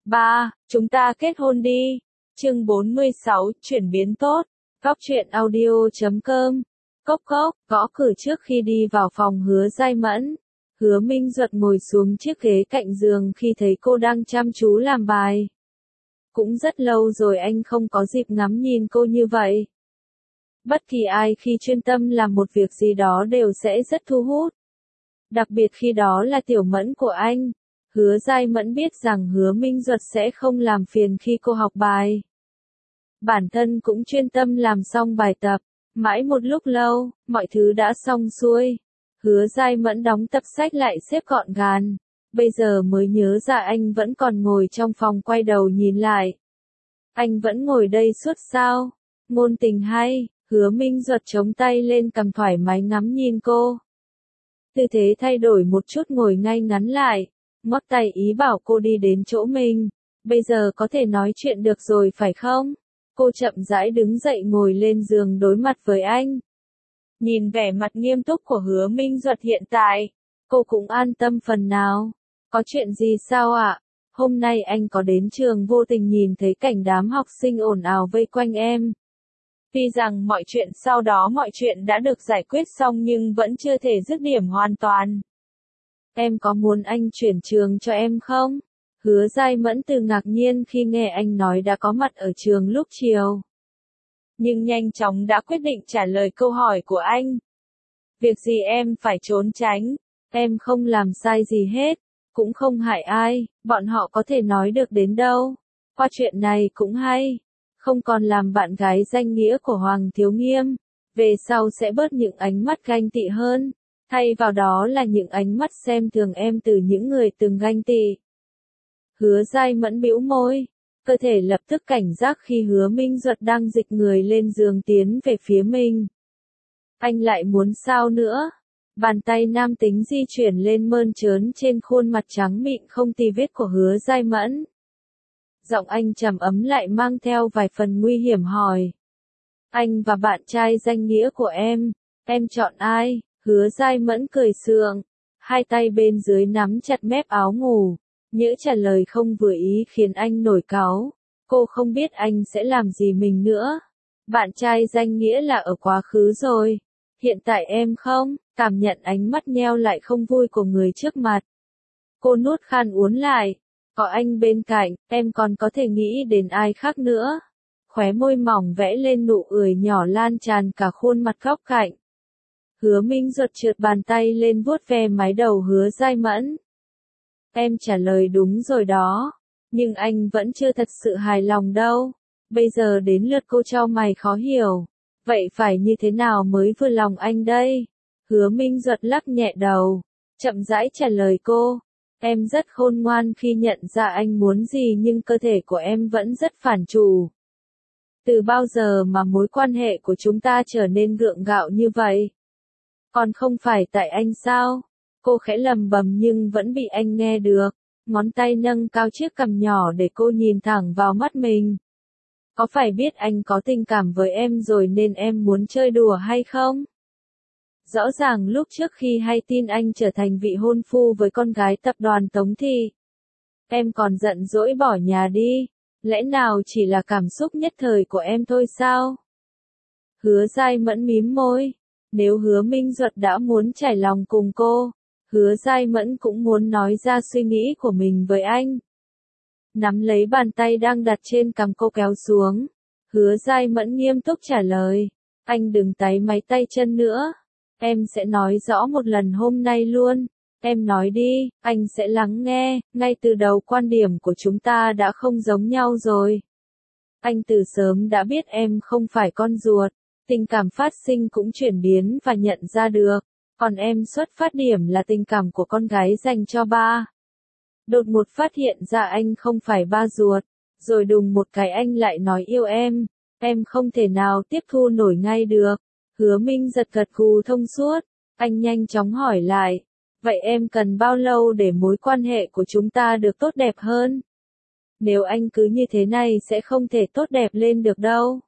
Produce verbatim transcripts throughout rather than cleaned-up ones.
Ba, chúng ta kết hôn đi. Chương bốn mươi sáu, chuyển biến tốt. Cóc truyện audio chấm com. Cốc cốc, gõ cửa trước khi đi vào phòng Hứa Giai Mẫn. Hứa Minh Duật ngồi xuống chiếc ghế cạnh giường khi thấy cô đang chăm chú làm bài. Cũng rất lâu rồi anh không có dịp ngắm nhìn cô như vậy. Bất kỳ ai khi chuyên tâm làm một việc gì đó đều sẽ rất thu hút. Đặc biệt khi đó là tiểu Mẫn của anh. Hứa Giai Mẫn biết rằng Hứa Minh Duật sẽ không làm phiền khi cô học bài. Bản thân cũng chuyên tâm làm xong bài tập. Mãi một lúc lâu, mọi thứ đã xong xuôi. Hứa Giai Mẫn đóng tập sách lại xếp gọn gàng. Bây giờ mới nhớ ra anh vẫn còn ngồi trong phòng, quay đầu nhìn lại. Anh vẫn ngồi đây suốt sao? Ngôn tình hay? Hứa Minh Duật chống tay lên cằm thoải mái ngắm nhìn cô. Tư thế thay đổi một chút, ngồi ngay ngắn lại. Ngoắc tay ý bảo cô đi đến chỗ mình. Bây giờ có thể nói chuyện được rồi phải không? Cô chậm rãi đứng dậy ngồi lên giường đối mặt với anh. Nhìn vẻ mặt nghiêm túc của Hứa Minh Duật hiện tại, cô cũng an tâm phần nào. Có chuyện gì sao ạ? Hôm nay anh có đến trường vô tình nhìn thấy cảnh đám học sinh ồn ào vây quanh em. Tuy rằng mọi chuyện sau đó mọi chuyện đã được giải quyết xong nhưng vẫn chưa thể dứt điểm hoàn toàn. Em có muốn anh chuyển trường cho em không? Hứa Giai Mẫn từ ngạc nhiên khi nghe anh nói đã có mặt ở trường lúc chiều. Nhưng nhanh chóng đã quyết định trả lời câu hỏi của anh. Việc gì em phải trốn tránh? Em không làm sai gì hết, cũng không hại ai, bọn họ có thể nói được đến đâu. Qua chuyện này cũng hay, không còn làm bạn gái danh nghĩa của Hoàng Thiếu Nghiêm, về sau sẽ bớt những ánh mắt ganh tị hơn, thay vào đó là những ánh mắt xem thường em từ những người từng ganh tị. Hứa Giai Mẫn bĩu môi, cơ thể lập tức cảnh giác khi Hứa Minh Duật đang dịch người lên giường tiến về phía mình. Anh lại muốn sao nữa? Bàn tay nam tính di chuyển lên mơn trớn trên khuôn mặt trắng mịn không tì vết của Hứa Giai Mẫn. Giọng anh trầm ấm lại mang theo vài phần nguy hiểm hỏi. Anh và bạn trai danh nghĩa của em, em chọn ai? Hứa Giai Mẫn cười sượng, hai tay bên dưới nắm chặt mép áo ngủ. Những trả lời không vừa ý khiến anh nổi cáu. Cô không biết anh sẽ làm gì mình nữa. Bạn trai danh nghĩa là ở quá khứ rồi. Hiện tại em không, cảm nhận ánh mắt nheo lại không vui của người trước mặt. Cô nuốt khan uốn lại. Có anh bên cạnh, em còn có thể nghĩ đến ai khác nữa. Khóe môi mỏng vẽ lên nụ cười nhỏ lan tràn cả khuôn mặt góc cạnh. Hứa Minh Duật trượt bàn tay lên vuốt ve mái đầu Hứa Giai Mẫn. Em trả lời đúng rồi đó, nhưng anh vẫn chưa thật sự hài lòng đâu. Bây giờ đến lượt cô trao mày khó hiểu. Vậy phải như thế nào mới vừa lòng anh đây? Hứa Minh Duật lắc nhẹ đầu, chậm rãi trả lời cô. Em rất khôn ngoan khi nhận ra anh muốn gì nhưng cơ thể của em vẫn rất phản chủ. Từ bao giờ mà mối quan hệ của chúng ta trở nên gượng gạo như vậy? Còn không phải tại anh sao? Cô khẽ lầm bầm nhưng vẫn bị anh nghe được. Ngón tay nâng cao chiếc cằm nhỏ để cô nhìn thẳng vào mắt mình. Có phải biết anh có tình cảm với em rồi nên em muốn chơi đùa hay không? Rõ ràng lúc trước khi hay tin anh trở thành vị hôn phu với con gái tập đoàn Tống Thị, em còn giận dỗi bỏ nhà đi. Lẽ nào chỉ là cảm xúc nhất thời của em thôi sao? Hứa Giai Mẫn mím môi. Nếu Hứa Minh Duật đã muốn trải lòng cùng cô, Hứa Giai Mẫn cũng muốn nói ra suy nghĩ của mình với anh. Nắm lấy bàn tay đang đặt trên cằm cô kéo xuống. Hứa Giai Mẫn nghiêm túc trả lời. Anh đừng táy máy tay chân nữa. Em sẽ nói rõ một lần hôm nay luôn. Em nói đi, anh sẽ lắng nghe. Ngay từ đầu quan điểm của chúng ta đã không giống nhau rồi. Anh từ sớm đã biết em không phải con ruột. Tình cảm phát sinh cũng chuyển biến và nhận ra được. Còn em xuất phát điểm là tình cảm của con gái dành cho ba. Đột ngột phát hiện ra anh không phải ba ruột. Rồi đùng một cái anh lại nói yêu em. Em không thể nào tiếp thu nổi ngay được. Hứa Minh Duật gật gù thông suốt. Anh nhanh chóng hỏi lại. Vậy em cần bao lâu để mối quan hệ của chúng ta được tốt đẹp hơn? Nếu anh cứ như thế này sẽ không thể tốt đẹp lên được đâu.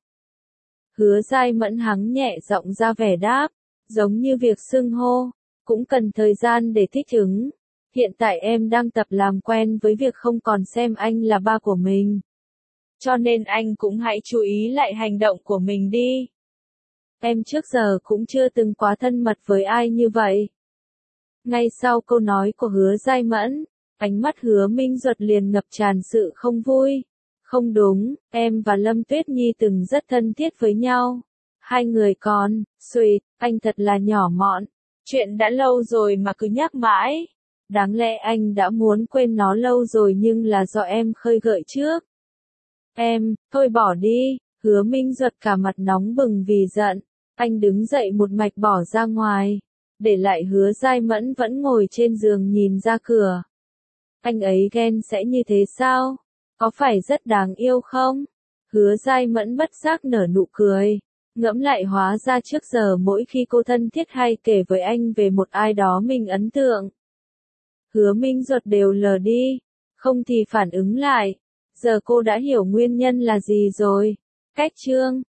Hứa Giai Mẫn hắng nhẹ giọng ra vẻ đáp. Giống như việc xưng hô, cũng cần thời gian để thích ứng. Hiện tại em đang tập làm quen với việc không còn xem anh là ba của mình. Cho nên anh cũng hãy chú ý lại hành động của mình đi. Em trước giờ cũng chưa từng quá thân mật với ai như vậy. Ngay sau câu nói của Hứa Giai Mẫn, ánh mắt Hứa Minh Duật liền ngập tràn sự không vui. Không đúng, em và Lâm Tuyết Nhi từng rất thân thiết với nhau. Hai người còn, suýt, anh thật là nhỏ mọn. Chuyện đã lâu rồi mà cứ nhắc mãi. Đáng lẽ anh đã muốn quên nó lâu rồi nhưng là do em khơi gợi trước. Em, thôi bỏ đi, Hứa Minh Duật cả mặt nóng bừng vì giận. Anh đứng dậy một mạch bỏ ra ngoài. Để lại Hứa Giai Mẫn vẫn ngồi trên giường nhìn ra cửa. Anh ấy ghen sẽ như thế sao? Có phải rất đáng yêu không? Hứa Giai Mẫn bất giác nở nụ cười. Ngẫm lại hóa ra trước giờ mỗi khi cô thân thiết hay kể với anh về một ai đó mình ấn tượng. Hứa Minh Duật đều lờ đi, không thì phản ứng lại. Giờ cô đã hiểu nguyên nhân là gì rồi. Cách chương